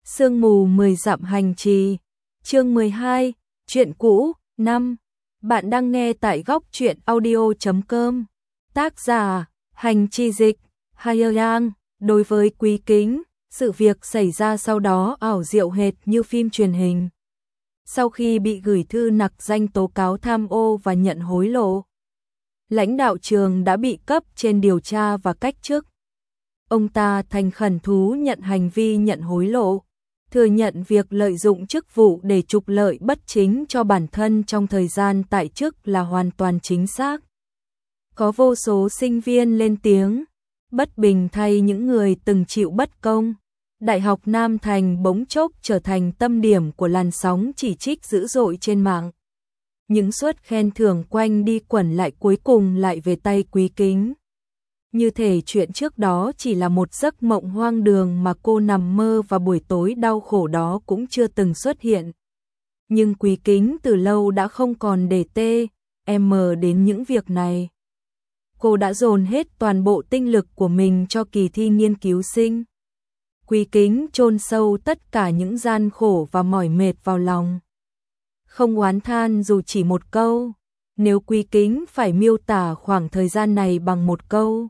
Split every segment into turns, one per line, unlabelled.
Sương mù 10 dặm hành trì, chương 12, chuyện cũ, 5. Bạn đang nghe tại góc truyện audio.com. Tác giả, Hành Chi Dịch, Hayang. Đối với Quý Kính, sự việc xảy ra sau đó ảo diệu hệt như phim truyền hình. Sau khi bị gửi thư nặc danh tố cáo tham ô và nhận hối lộ, lãnh đạo trường đã bị cấp trên điều tra và cách chức. Ông ta thành khẩn thú nhận hành vi nhận hối lộ, thừa nhận việc lợi dụng chức vụ để trục lợi bất chính cho bản thân trong thời gian tại chức là hoàn toàn chính xác. Có vô số sinh viên lên tiếng, bất bình thay những người từng chịu bất công. Đại học Nam Thành bỗng chốc trở thành tâm điểm của làn sóng chỉ trích dữ dội trên mạng. Những suất khen thưởng quanh đi quẩn lại cuối cùng lại về tay Quý Kính. Như thể chuyện trước đó chỉ là một giấc mộng hoang đường mà cô nằm mơ và buổi tối đau khổ đó cũng chưa từng xuất hiện. Nhưng Quý Kính từ lâu đã không còn để đến những việc này. Cô đã dồn hết toàn bộ tinh lực của mình cho kỳ thi nghiên cứu sinh. Quý Kính chôn sâu tất cả những gian khổ và mỏi mệt vào lòng. Không oán than dù chỉ một câu. Nếu Quý Kính phải miêu tả khoảng thời gian này bằng một câu,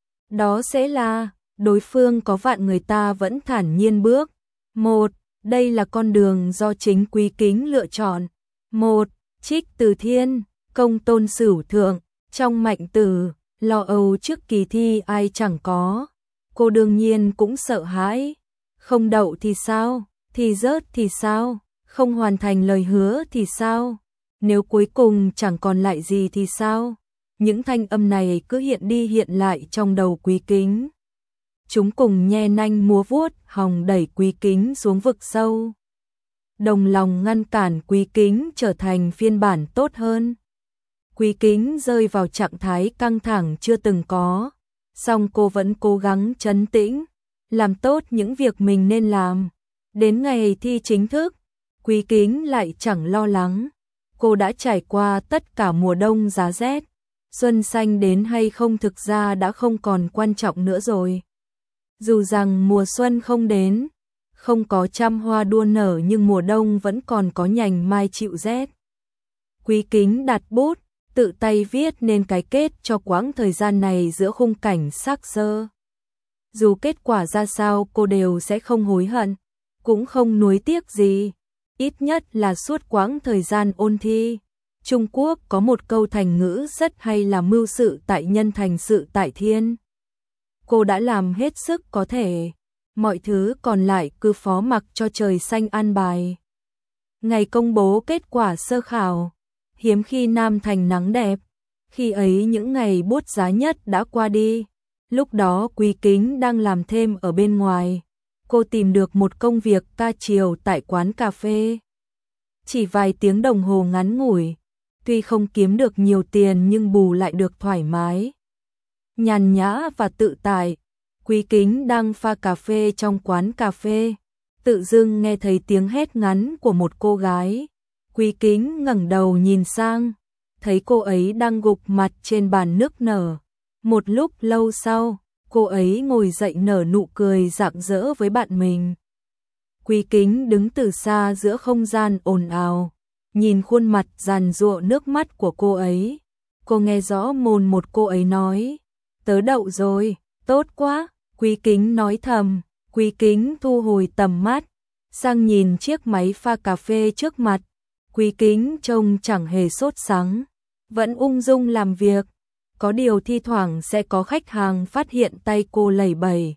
đó sẽ là đối phương có vạn người ta vẫn thản nhiên bước. 1. Đây là con đường do chính Quý Kính lựa chọn. 1. Trích từ thiên, công tôn sửu thượng, trong mạnh tử, lo âu trước kỳ thi ai chẳng có. Cô đương nhiên cũng sợ hãi. Không đậu thì sao? Thì rớt thì sao? Không hoàn thành lời hứa thì sao? Nếu cuối cùng chẳng còn lại gì thì sao? Những thanh âm này cứ hiện đi hiện lại trong đầu Quý Kính. Chúng cùng nhe nanh múa vuốt hòng đẩy Quý Kính xuống vực sâu. Đồng lòng ngăn cản Quý Kính trở thành phiên bản tốt hơn. Quý Kính rơi vào trạng thái căng thẳng chưa từng có. Song cô vẫn cố gắng trấn tĩnh, làm tốt những việc mình nên làm. Đến ngày thi chính thức, Quý Kính lại chẳng lo lắng. Cô đã trải qua tất cả mùa đông giá rét. Xuân xanh đến hay không thực ra đã không còn quan trọng nữa rồi. Dù rằng mùa xuân không đến, không có trăm hoa đua nở nhưng mùa đông vẫn còn có nhành mai chịu rét. Quý Kính đặt bút, tự tay viết nên cái kết cho quãng thời gian này giữa khung cảnh xác xơ. Dù kết quả ra sao cô đều sẽ không hối hận, cũng không nuối tiếc gì. Ít nhất là suốt quãng thời gian ôn thi. Trung Quốc có một câu thành ngữ rất hay là mưu sự tại nhân thành sự tại thiên. Cô đã làm hết sức có thể, mọi thứ còn lại cứ phó mặc cho trời xanh an bài. Ngày công bố kết quả sơ khảo, hiếm khi Nam Thành nắng đẹp, khi ấy những ngày bút giá nhất đã qua đi. Lúc đó Quý Kính đang làm thêm ở bên ngoài, cô tìm được một công việc ca chiều tại quán cà phê. Chỉ vài tiếng đồng hồ ngắn ngủi, tuy không kiếm được nhiều tiền nhưng bù lại được thoải mái, nhàn nhã và tự tại. Quý Kính đang pha cà phê trong quán cà phê, tự dưng nghe thấy tiếng hét ngắn của một cô gái. Quý Kính ngẩng đầu nhìn sang, thấy cô ấy đang gục mặt trên bàn nước nở. Một lúc lâu sau, cô ấy ngồi dậy nở nụ cười rạng rỡ với bạn mình. Quý Kính đứng từ xa giữa không gian ồn ào, nhìn khuôn mặt giàn giụa nước mắt của cô ấy. Cô nghe rõ mồn một cô ấy nói, tớ đậu rồi, tốt quá. Quý Kính nói thầm. Quý Kính thu hồi tầm mắt, sang nhìn chiếc máy pha cà phê trước mặt. Quý Kính trông chẳng hề sốt sắng, vẫn ung dung làm việc. Có điều thi thoảng sẽ có khách hàng phát hiện tay cô lẩy bẩy,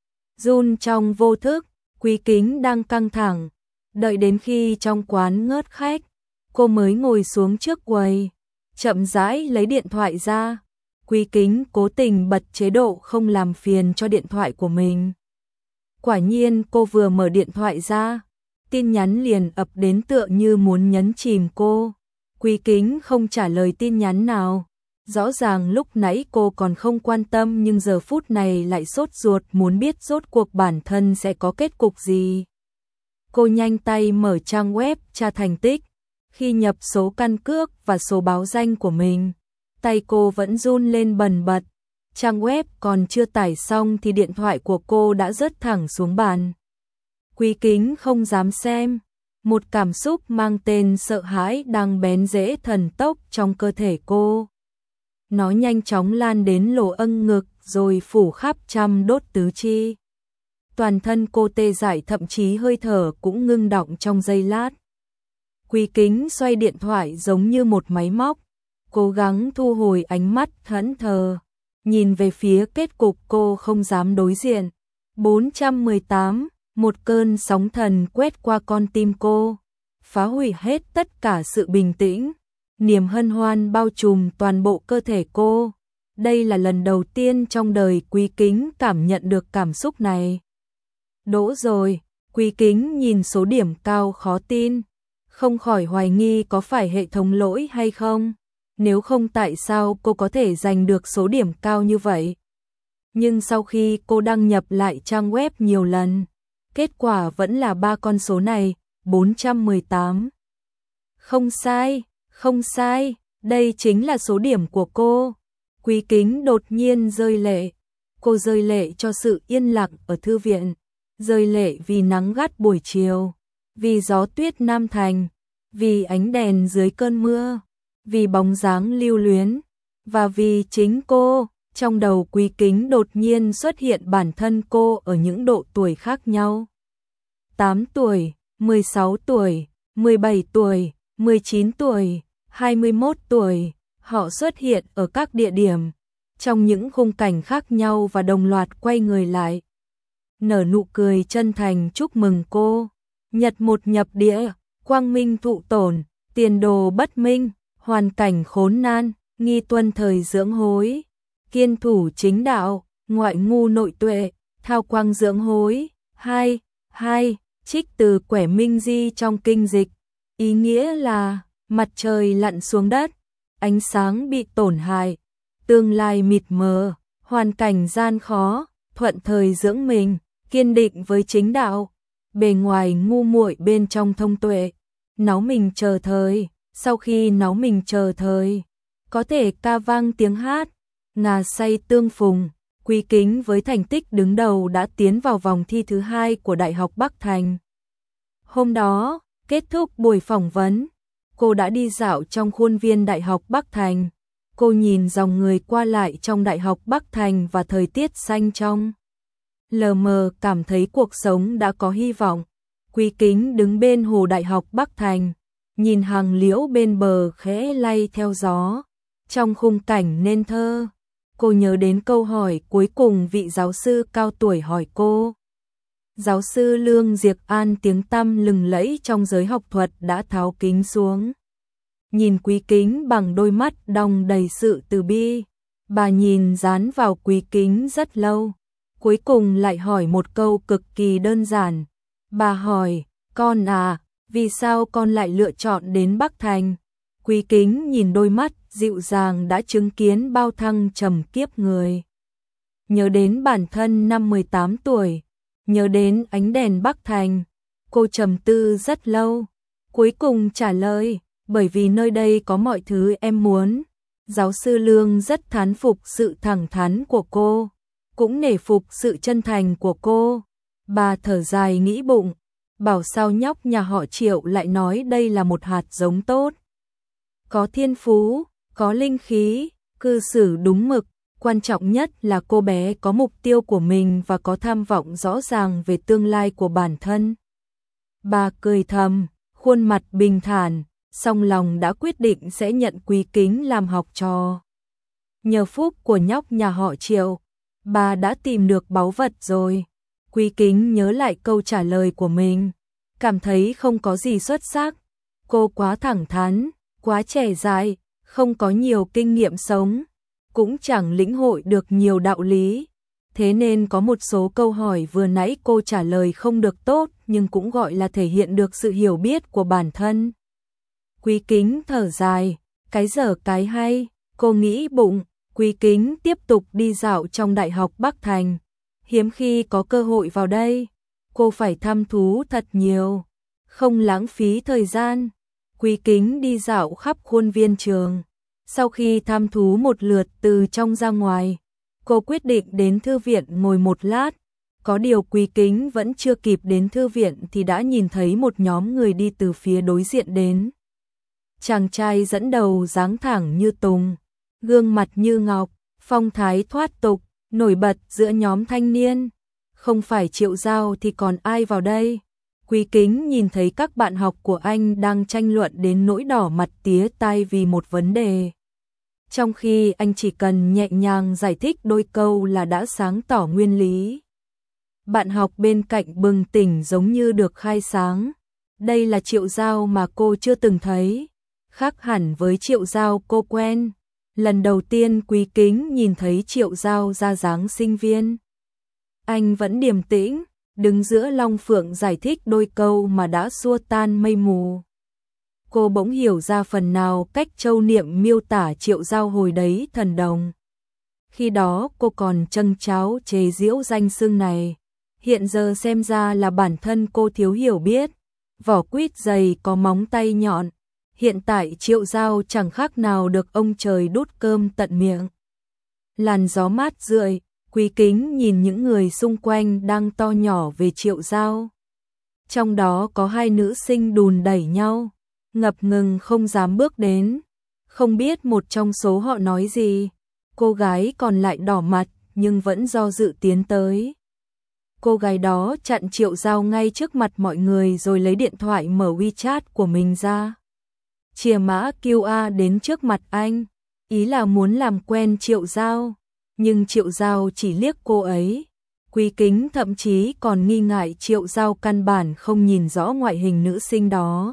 run trong vô thức. Quý Kính đang căng thẳng, đợi đến khi trong quán ngớt khách, cô mới ngồi xuống trước quầy, chậm rãi lấy điện thoại ra. Quý Kính cố tình bật chế độ không làm phiền cho điện thoại của mình. Quả nhiên cô vừa mở điện thoại ra, tin nhắn liền ập đến tựa như muốn nhấn chìm cô. Quý Kính không trả lời tin nhắn nào. Rõ ràng lúc nãy cô còn không quan tâm nhưng giờ phút này lại sốt ruột muốn biết rốt cuộc bản thân sẽ có kết cục gì. Cô nhanh tay mở trang web tra thành tích. Khi nhập số căn cước và số báo danh của mình, tay cô vẫn run lên bần bật. Trang web còn chưa tải xong thì điện thoại của cô đã rớt thẳng xuống bàn. Quý Kính không dám xem, một cảm xúc mang tên sợ hãi đang bén rễ thần tốc trong cơ thể cô. Nó nhanh chóng lan đến lỗ âng ngực rồi phủ khắp trăm đốt tứ chi. Toàn thân cô tê dại, thậm chí hơi thở cũng ngưng đọng trong giây lát. Quý Kính xoay điện thoại giống như một máy móc, cố gắng thu hồi ánh mắt thẫn thờ, nhìn về phía kết cục cô không dám đối diện. 418, một cơn sóng thần quét qua con tim cô, phá hủy hết tất cả sự bình tĩnh. Niềm hân hoan bao trùm toàn bộ cơ thể cô. Đây là lần đầu tiên trong đời Quý Kính cảm nhận được cảm xúc này. Đỗ rồi, Quý Kính nhìn số điểm cao khó tin, không khỏi hoài nghi có phải hệ thống lỗi hay không. Nếu không tại sao cô có thể giành được số điểm cao như vậy? Nhưng sau khi cô đăng nhập lại trang web nhiều lần, kết quả vẫn là 3 con số này, 418. Không sai, không sai, đây chính là số điểm của cô. Quý Kính đột nhiên rơi lệ. Cô rơi lệ cho sự yên lặng ở thư viện, rơi lệ vì nắng gắt buổi chiều, vì gió tuyết Nam Thành, vì ánh đèn dưới cơn mưa, vì bóng dáng lưu luyến, và vì chính cô. Trong đầu Quý Kính đột nhiên xuất hiện bản thân cô ở những độ tuổi khác nhau. 8 tuổi, 16 tuổi, 17 tuổi, 19 tuổi, 21 tuổi, họ xuất hiện ở các địa điểm, trong những khung cảnh khác nhau và đồng loạt quay người lại. Nở nụ cười chân thành chúc mừng cô. Nhật một nhập địa, quang minh thụ tổn, tiền đồ bất minh, hoàn cảnh khốn nan, nghi tuân thời dưỡng hối, kiên thủ chính đạo, ngoại ngu nội tuệ, thao quang dưỡng hối. 2. Trích từ Quẻ Minh Di trong kinh dịch, ý nghĩa là mặt trời lặn xuống đất, ánh sáng bị tổn hại, tương lai mịt mờ, hoàn cảnh gian khó, thuận thời dưỡng mình, kiên định với chính đạo, bề ngoài ngu muội bên trong thông tuệ, náu mình chờ thời, sau khi náu mình chờ thời, có thể ca vang tiếng hát, ngà say tương phùng. Quý Kính với thành tích đứng đầu đã tiến vào vòng thi thứ 2 của Đại học Bắc Thành. Hôm đó, kết thúc buổi phỏng vấn, cô đã đi dạo trong khuôn viên Đại học Bắc Thành. Cô nhìn dòng người qua lại trong Đại học Bắc Thành và thời tiết xanh trong. Lờ mờ cảm thấy cuộc sống đã có hy vọng. Quý Kính đứng bên hồ Đại học Bắc Thành, nhìn hàng liễu bên bờ khẽ lay theo gió. Trong khung cảnh nên thơ, cô nhớ đến câu hỏi cuối cùng vị giáo sư cao tuổi hỏi cô. Giáo sư Lương Diệc An tiếng tăm lừng lẫy trong giới học thuật đã tháo kính xuống, nhìn Quý Kính bằng đôi mắt đong đầy sự từ bi. Bà nhìn dán vào Quý Kính rất lâu, cuối cùng lại hỏi một câu cực kỳ đơn giản. Bà hỏi, con à, vì sao con lại lựa chọn đến Bắc Thành? Quý Kính nhìn đôi mắt dịu dàng đã chứng kiến bao thăng trầm kiếp người. Nhớ đến bản thân năm 18 tuổi, nhớ đến ánh đèn Bắc Thành, cô trầm tư rất lâu, cuối cùng trả lời, bởi vì nơi đây có mọi thứ em muốn. Giáo sư Lương rất thán phục sự thẳng thắn của cô, cũng nể phục sự chân thành của cô. Bà thở dài nghĩ bụng, bảo sao nhóc nhà họ Triệu lại nói đây là một hạt giống tốt. Có thiên phú, có linh khí, cư xử đúng mực, quan trọng nhất là cô bé có mục tiêu của mình và có tham vọng rõ ràng về tương lai của bản thân. Bà cười thầm, khuôn mặt bình thản, song lòng đã quyết định sẽ nhận Quý Kính làm học trò. Nhờ phúc của nhóc nhà họ Triệu, bà đã tìm được báu vật rồi. Quý Kính nhớ lại câu trả lời của mình, cảm thấy không có gì xuất sắc. Cô quá thẳng thắn, quá trẻ dại, không có nhiều kinh nghiệm sống, cũng chẳng lĩnh hội được nhiều đạo lý. Thế nên có một số câu hỏi vừa nãy cô trả lời không được tốt, nhưng cũng gọi là thể hiện được sự hiểu biết của bản thân. Quý Kính thở dài, cái dở cái hay, cô nghĩ bụng. Quý Kính tiếp tục đi dạo trong Đại học Bắc Thành. Hiếm khi có cơ hội vào đây, cô phải thăm thú thật nhiều, không lãng phí thời gian. Quý Kính đi dạo khắp khuôn viên trường. Sau khi thăm thú một lượt từ trong ra ngoài, cô quyết định đến thư viện ngồi một lát. Có điều Quý Kính vẫn chưa kịp đến thư viện thì đã nhìn thấy một nhóm người đi từ phía đối diện đến. Chàng trai dẫn đầu dáng thẳng như tùng, gương mặt như ngọc, phong thái thoát tục, nổi bật giữa nhóm thanh niên. Không phải Triệu Giao thì còn ai vào đây? Quý Kính nhìn thấy các bạn học của anh đang tranh luận đến nỗi đỏ mặt tía tai vì một vấn đề. Trong khi anh chỉ cần nhẹ nhàng giải thích đôi câu là đã sáng tỏ nguyên lý. Bạn học bên cạnh bừng tỉnh giống như được khai sáng. Đây là Triệu Giao mà cô chưa từng thấy. Khác hẳn với Triệu Giao cô quen. Lần đầu tiên Quý Kính nhìn thấy Triệu Giao ra dáng sinh viên. Anh vẫn điềm tĩnh, đứng giữa Long Phượng giải thích đôi câu mà đã xua tan mây mù. Cô bỗng hiểu ra phần nào cách Châu Niệm miêu tả Triệu Giao hồi đấy thần đồng. Khi đó cô còn trâng tráo chế giễu danh xưng này. Hiện giờ xem ra là bản thân cô thiếu hiểu biết. Vỏ quýt dày có móng tay nhọn. Hiện tại Triệu Giao chẳng khác nào được ông trời đút cơm tận miệng. Làn gió mát rượi, Quý Kính nhìn những người xung quanh đang to nhỏ về Triệu Giao. Trong đó có hai nữ sinh đùn đẩy nhau, ngập ngừng không dám bước đến. Không biết một trong số họ nói gì, cô gái còn lại đỏ mặt nhưng vẫn do dự tiến tới. Cô gái đó chặn Triệu Giao ngay trước mặt mọi người rồi lấy điện thoại mở WeChat của mình ra. Chìa mã QR đến trước mặt anh, ý là muốn làm quen Triệu Giao. Nhưng Triệu Giao chỉ liếc cô ấy. Quý Kính thậm chí còn nghi ngại Triệu Giao căn bản không nhìn rõ ngoại hình nữ sinh đó.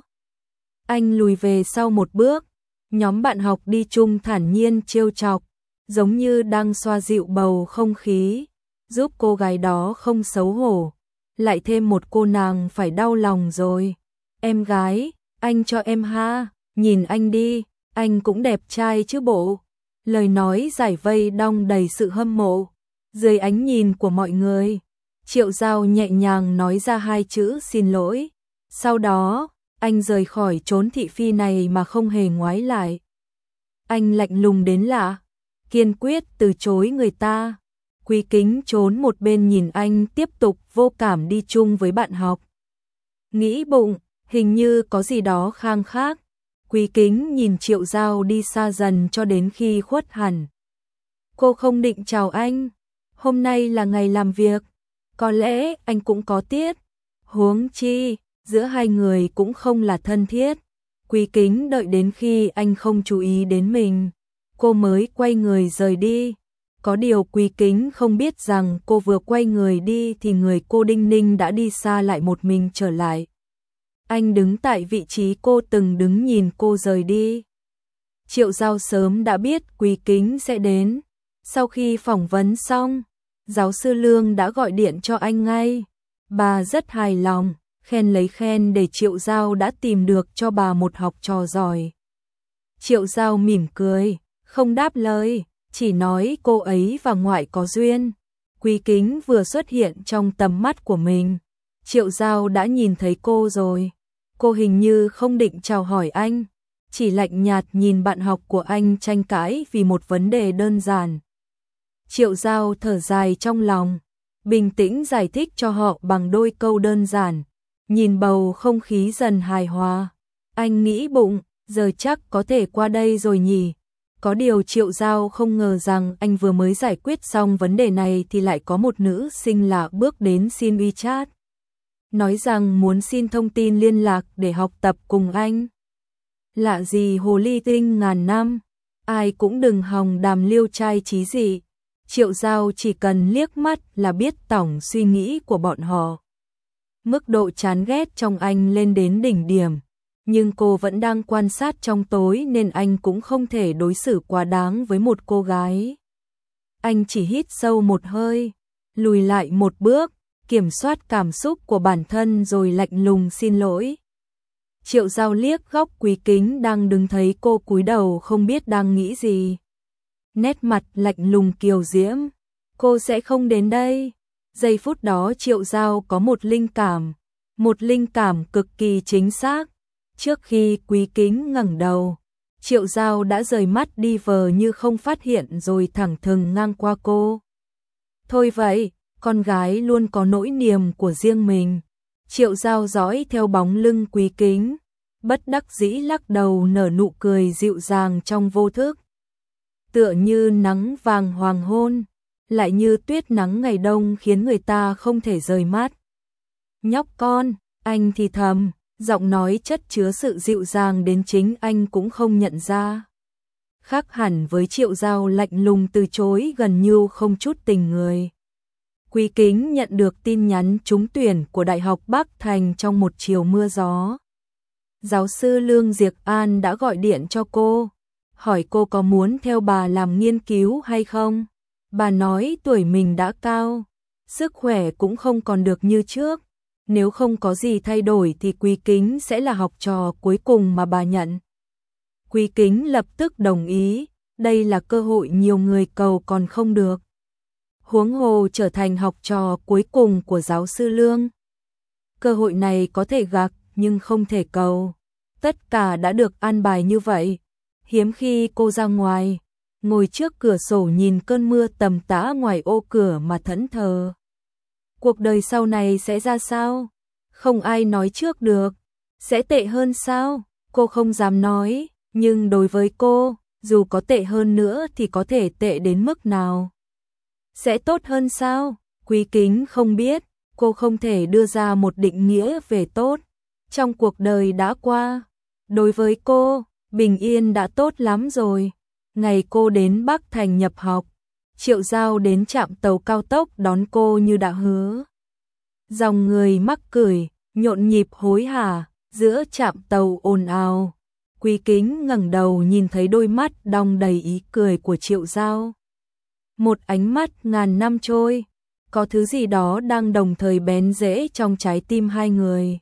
Anh lùi về sau một bước, nhóm bạn học đi chung thản nhiên trêu chọc, giống như đang xoa dịu bầu không khí, giúp cô gái đó không xấu hổ. Lại thêm một cô nàng phải đau lòng rồi. Em gái, anh cho em ha, nhìn anh đi, anh cũng đẹp trai chứ bộ. Lời nói giải vây đong đầy sự hâm mộ. Dưới ánh nhìn của mọi người, Triệu Giao nhẹ nhàng nói ra hai chữ xin lỗi. Sau đó, anh rời khỏi chốn thị phi này mà không hề ngoái lại. Anh lạnh lùng đến lạ, kiên quyết từ chối người ta. Quý Kính trốn một bên nhìn anh tiếp tục vô cảm đi chung với bạn học. Nghĩ bụng, hình như có gì đó khang khác. Quý Kính nhìn Triệu Giao đi xa dần cho đến khi khuất hẳn. Cô không định chào anh. Hôm nay là ngày làm việc. Có lẽ anh cũng có tiết. Huống chi, giữa hai người cũng không là thân thiết. Quý Kính đợi đến khi anh không chú ý đến mình, cô mới quay người rời đi. Có điều Quý Kính không biết rằng cô vừa quay người đi thì người cô Đinh Ninh đã đi xa lại một mình trở lại. Anh đứng tại vị trí cô từng đứng nhìn cô rời đi. Triệu Giao sớm đã biết Quý Kính sẽ đến. Sau khi phỏng vấn xong, giáo sư Lương đã gọi điện cho anh ngay. Bà rất hài lòng, khen lấy khen để Triệu Giao đã tìm được cho bà một học trò giỏi. Triệu Giao mỉm cười, không đáp lời, chỉ nói cô ấy và ngoại có duyên. Quý Kính vừa xuất hiện trong tầm mắt của mình, Triệu Giao đã nhìn thấy cô rồi. Cô hình như không định chào hỏi anh, chỉ lạnh nhạt nhìn bạn học của anh tranh cãi vì một vấn đề đơn giản. Triệu Giao thở dài trong lòng, bình tĩnh giải thích cho họ bằng đôi câu đơn giản. Nhìn bầu không khí dần hài hòa, anh nghĩ bụng, giờ chắc có thể qua đây rồi nhỉ. Có điều Triệu Giao không ngờ rằng anh vừa mới giải quyết xong vấn đề này thì lại có một nữ sinh lạ bước đến xin WeChat. Nói rằng muốn xin thông tin liên lạc để học tập cùng anh. Lạ gì hồ ly tinh ngàn năm, ai cũng đừng hòng đàm liêu trai trí dị. Triệu Giao chỉ cần liếc mắt là biết tổng suy nghĩ của bọn họ. Mức độ chán ghét trong anh lên đến đỉnh điểm, nhưng cô vẫn đang quan sát trong tối nên anh cũng không thể đối xử quá đáng với một cô gái. Anh chỉ hít sâu một hơi, lùi lại một bước, kiểm soát cảm xúc của bản thân rồi lạnh lùng xin lỗi. Triệu Giao liếc góc Quý Kính đang đứng thấy cô cúi đầu không biết đang nghĩ gì. Nét mặt lạnh lùng kiều diễm, cô sẽ không đến đây. Giây phút đó Triệu Giao có một linh cảm cực kỳ chính xác. Trước khi Quý Kính ngẩng đầu, Triệu Giao đã rời mắt đi vờ như không phát hiện rồi thẳng thừng ngang qua cô. Thôi vậy, con gái luôn có nỗi niềm của riêng mình. Triệu Giao dõi theo bóng lưng Quý Kính, bất đắc dĩ lắc đầu nở nụ cười dịu dàng trong vô thức. Tựa như nắng vàng hoàng hôn, lại như tuyết nắng ngày đông khiến người ta không thể rời mắt. Nhóc con, anh thì thầm, giọng nói chất chứa sự dịu dàng đến chính anh cũng không nhận ra. Khác hẳn với Triệu Giao lạnh lùng từ chối gần như không chút tình người. Quý Kính nhận được tin nhắn trúng tuyển của Đại học Bắc Thành trong một chiều mưa gió. Giáo sư Lương Diệc An đã gọi điện cho cô, hỏi cô có muốn theo bà làm nghiên cứu hay không. Bà nói tuổi mình đã cao, sức khỏe cũng không còn được như trước. Nếu không có gì thay đổi thì Quý Kính sẽ là học trò cuối cùng mà bà nhận. Quý Kính lập tức đồng ý, đây là cơ hội nhiều người cầu còn không được. Huống hồ trở thành học trò cuối cùng của giáo sư Lương. Cơ hội này có thể gặt nhưng không thể cầu. Tất cả đã được an bài như vậy. Hiếm khi cô ra ngoài, ngồi trước cửa sổ nhìn cơn mưa tầm tã ngoài ô cửa mà thẫn thờ. Cuộc đời sau này sẽ ra sao? Không ai nói trước được. Sẽ tệ hơn sao? Cô không dám nói, nhưng đối với cô, dù có tệ hơn nữa thì có thể tệ đến mức nào? Sẽ tốt hơn sao? Quý Kính không biết, cô không thể đưa ra một định nghĩa về tốt. Trong cuộc đời đã qua, đối với cô, bình yên đã tốt lắm rồi. Ngày cô đến Bắc Thành nhập học, Triệu Giao đến trạm tàu cao tốc đón cô như đã hứa. Dòng người mắc cười, nhộn nhịp hối hả, giữa trạm tàu ồn ào. Quý Kính ngẩng đầu nhìn thấy đôi mắt đong đầy ý cười của Triệu Giao. Một ánh mắt ngàn năm trôi, có thứ gì đó đang đồng thời bén rễ trong trái tim hai người.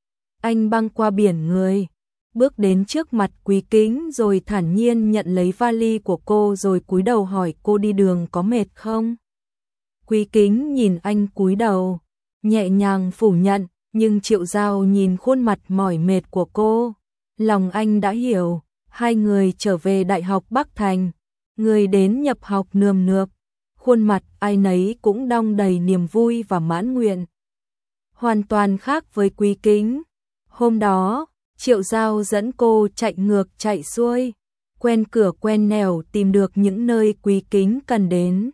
Anh băng qua biển người, bước đến trước mặt Quý Kính rồi thản nhiên nhận lấy vali của cô rồi cúi đầu hỏi cô đi đường có mệt không? Quý Kính nhìn anh cúi đầu, nhẹ nhàng phủ nhận, nhưng Triệu Giao nhìn khuôn mặt mỏi mệt của cô. Lòng anh đã hiểu, hai người trở về Đại học Bắc Thành, người đến nhập học nườm nượp, khuôn mặt ai nấy cũng đong đầy niềm vui và mãn nguyện. Hoàn toàn khác với Quý Kính. Hôm đó, Triệu Giao dẫn cô chạy ngược chạy xuôi, quen cửa quen nẻo tìm được những nơi Quý Kính cần đến.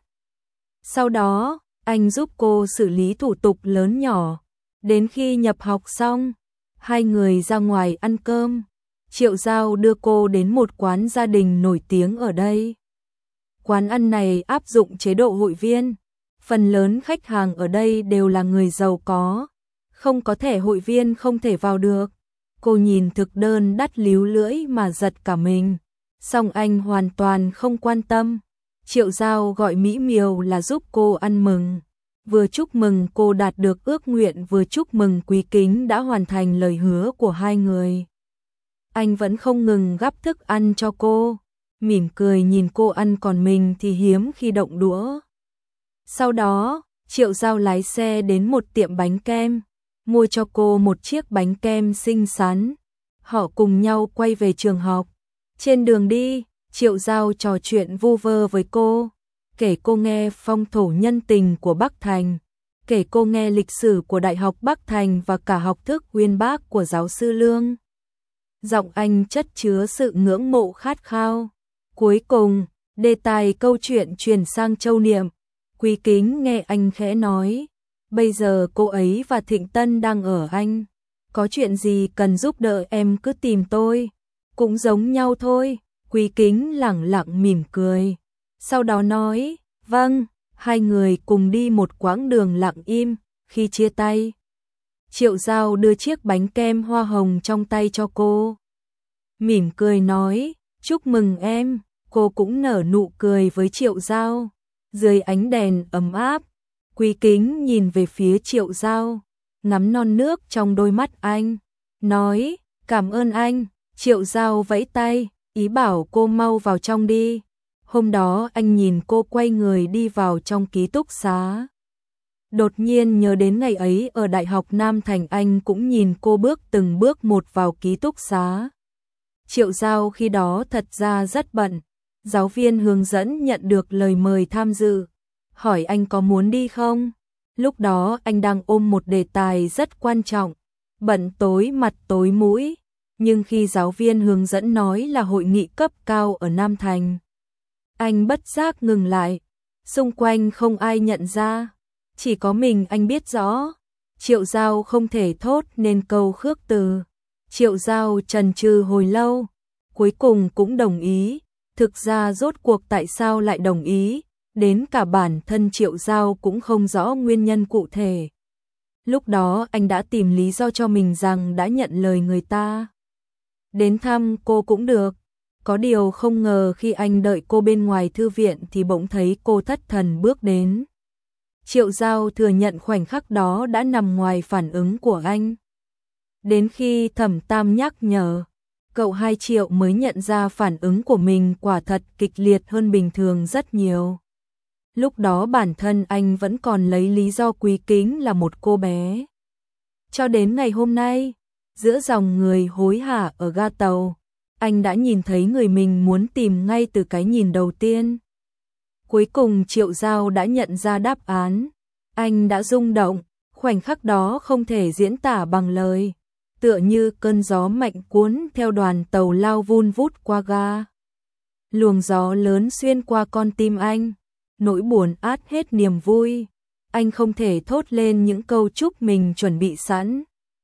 Sau đó, anh giúp cô xử lý thủ tục lớn nhỏ. Đến khi nhập học xong, hai người ra ngoài ăn cơm. Triệu Giao đưa cô đến một quán gia đình nổi tiếng ở đây. Quán ăn này áp dụng chế độ hội viên. Phần lớn khách hàng ở đây đều là người giàu có. Không có thẻ hội viên không thể vào được. Cô nhìn thực đơn đắt líu lưỡi mà giật cả mình. Song anh hoàn toàn không quan tâm. Triệu Giao gọi mỹ miều là giúp cô ăn mừng. Vừa chúc mừng cô đạt được ước nguyện, vừa chúc mừng Quý Kính đã hoàn thành lời hứa của hai người. Anh vẫn không ngừng gắp thức ăn cho cô, mỉm cười nhìn cô ăn còn mình thì hiếm khi động đũa. Sau đó, Triệu Giao lái xe đến một tiệm bánh kem, mua cho cô một chiếc bánh kem xinh xắn. Họ cùng nhau quay về trường học. Trên đường đi, Triệu Giao trò chuyện vu vơ với cô, kể cô nghe phong thổ nhân tình của Bắc Thành, kể cô nghe lịch sử của Đại học Bắc Thành và cả học thức uyên bác của giáo sư Lương. Giọng anh chất chứa sự ngưỡng mộ khát khao. Cuối cùng, đề tài câu chuyện chuyển sang Châu Niệm. Quý Kính nghe anh khẽ nói, bây giờ cô ấy và Thịnh Tân đang ở Anh. Có chuyện gì cần giúp đỡ em cứ tìm tôi. Cũng giống nhau thôi. Quý Kính lẳng lặng mỉm cười. Sau đó nói, vâng, hai người cùng đi một quãng đường lặng im. Khi chia tay, Triệu Giao đưa chiếc bánh kem hoa hồng trong tay cho cô. Mỉm cười nói, chúc mừng em. Cô cũng nở nụ cười với Triệu Giao. Dưới ánh đèn ấm áp, Quý Kính nhìn về phía Triệu Giao, ngắm non nước trong đôi mắt anh, nói, cảm ơn anh. Triệu Giao vẫy tay, ý bảo cô mau vào trong đi. Hôm đó anh nhìn cô quay người đi vào trong ký túc xá. Đột nhiên nhớ đến ngày ấy ở Đại học Nam Thành, anh cũng nhìn cô bước từng bước một vào ký túc xá. Triệu Giao khi đó thật ra rất bận. Giáo viên hướng dẫn nhận được lời mời tham dự, hỏi anh có muốn đi không. Lúc đó anh đang ôm một đề tài rất quan trọng, bận tối mặt tối mũi, nhưng khi giáo viên hướng dẫn nói là hội nghị cấp cao ở Nam Thành, anh bất giác ngừng lại, xung quanh không ai nhận ra, chỉ có mình anh biết rõ. Triệu Giao không thể thốt nên câu khước từ. Triệu Giao chần chừ hồi lâu, cuối cùng cũng đồng ý. Thực ra rốt cuộc tại sao lại đồng ý, đến cả bản thân Triệu Giao cũng không rõ nguyên nhân cụ thể. Lúc đó anh đã tìm lý do cho mình rằng đã nhận lời người ta đến thăm cô cũng được. Có điều không ngờ khi anh đợi cô bên ngoài thư viện thì bỗng thấy cô thất thần bước đến. Triệu Giao thừa nhận khoảnh khắc đó đã nằm ngoài phản ứng của anh. Đến khi Thẩm Tam nhắc nhở, cậu 2 Triệu mới nhận ra phản ứng của mình quả thật kịch liệt hơn bình thường rất nhiều. Lúc đó bản thân anh vẫn còn lấy lý do Quý Kính là một cô bé. Cho đến ngày hôm nay, giữa dòng người hối hả ở ga tàu, anh đã nhìn thấy người mình muốn tìm ngay từ cái nhìn đầu tiên. Cuối cùng Triệu Giao đã nhận ra đáp án. Anh đã rung động, khoảnh khắc đó không thể diễn tả bằng lời. Tựa như cơn gió mạnh cuốn theo đoàn tàu lao vun vút qua ga. Luồng gió lớn xuyên qua con tim anh, nỗi buồn át hết niềm vui. Anh không thể thốt lên những câu chúc mình chuẩn bị sẵn.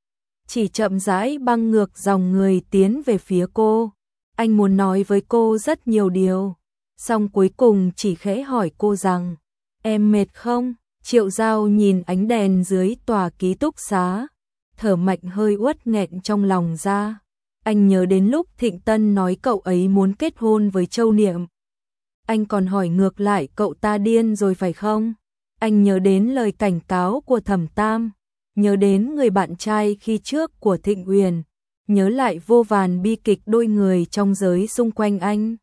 Chỉ chậm rãi băng ngược dòng người tiến về phía cô. Anh muốn nói với cô rất nhiều điều, song cuối cùng chỉ khẽ hỏi cô rằng, em mệt không? Triệu Giao nhìn ánh đèn dưới tòa ký túc xá, thở mạnh hơi uất nghẹn trong lòng ra. Anh nhớ đến lúc Thịnh Tân nói cậu ấy muốn kết hôn với Châu Niệm. Anh còn hỏi ngược lại cậu ta điên rồi phải không? Anh nhớ đến lời cảnh cáo của Thẩm Tam, nhớ đến người bạn trai khi trước của Thịnh Uyển, nhớ lại vô vàn bi kịch đôi người trong giới xung quanh anh.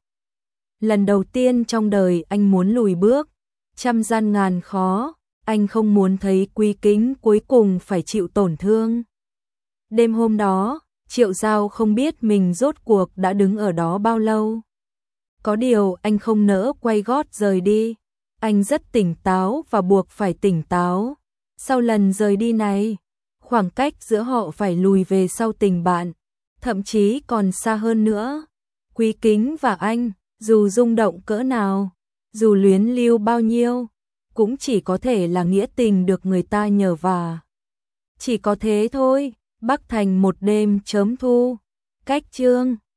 Lần đầu tiên trong đời anh muốn lùi bước, trăm gian ngàn khó, anh không muốn thấy Quý Kính cuối cùng phải chịu tổn thương. Đêm hôm đó, Triệu Giao không biết mình rốt cuộc đã đứng ở đó bao lâu. Có điều anh không nỡ quay gót rời đi. Anh rất tỉnh táo và buộc phải tỉnh táo. Sau lần rời đi này, khoảng cách giữa họ phải lùi về sau tình bạn, thậm chí còn xa hơn nữa. Quý Kính và anh, dù rung động cỡ nào, dù luyến lưu bao nhiêu, cũng chỉ có thể là nghĩa tình được người ta nhờ vả. Chỉ có thế thôi. Bắc Thành một đêm chớm thu. Cách chương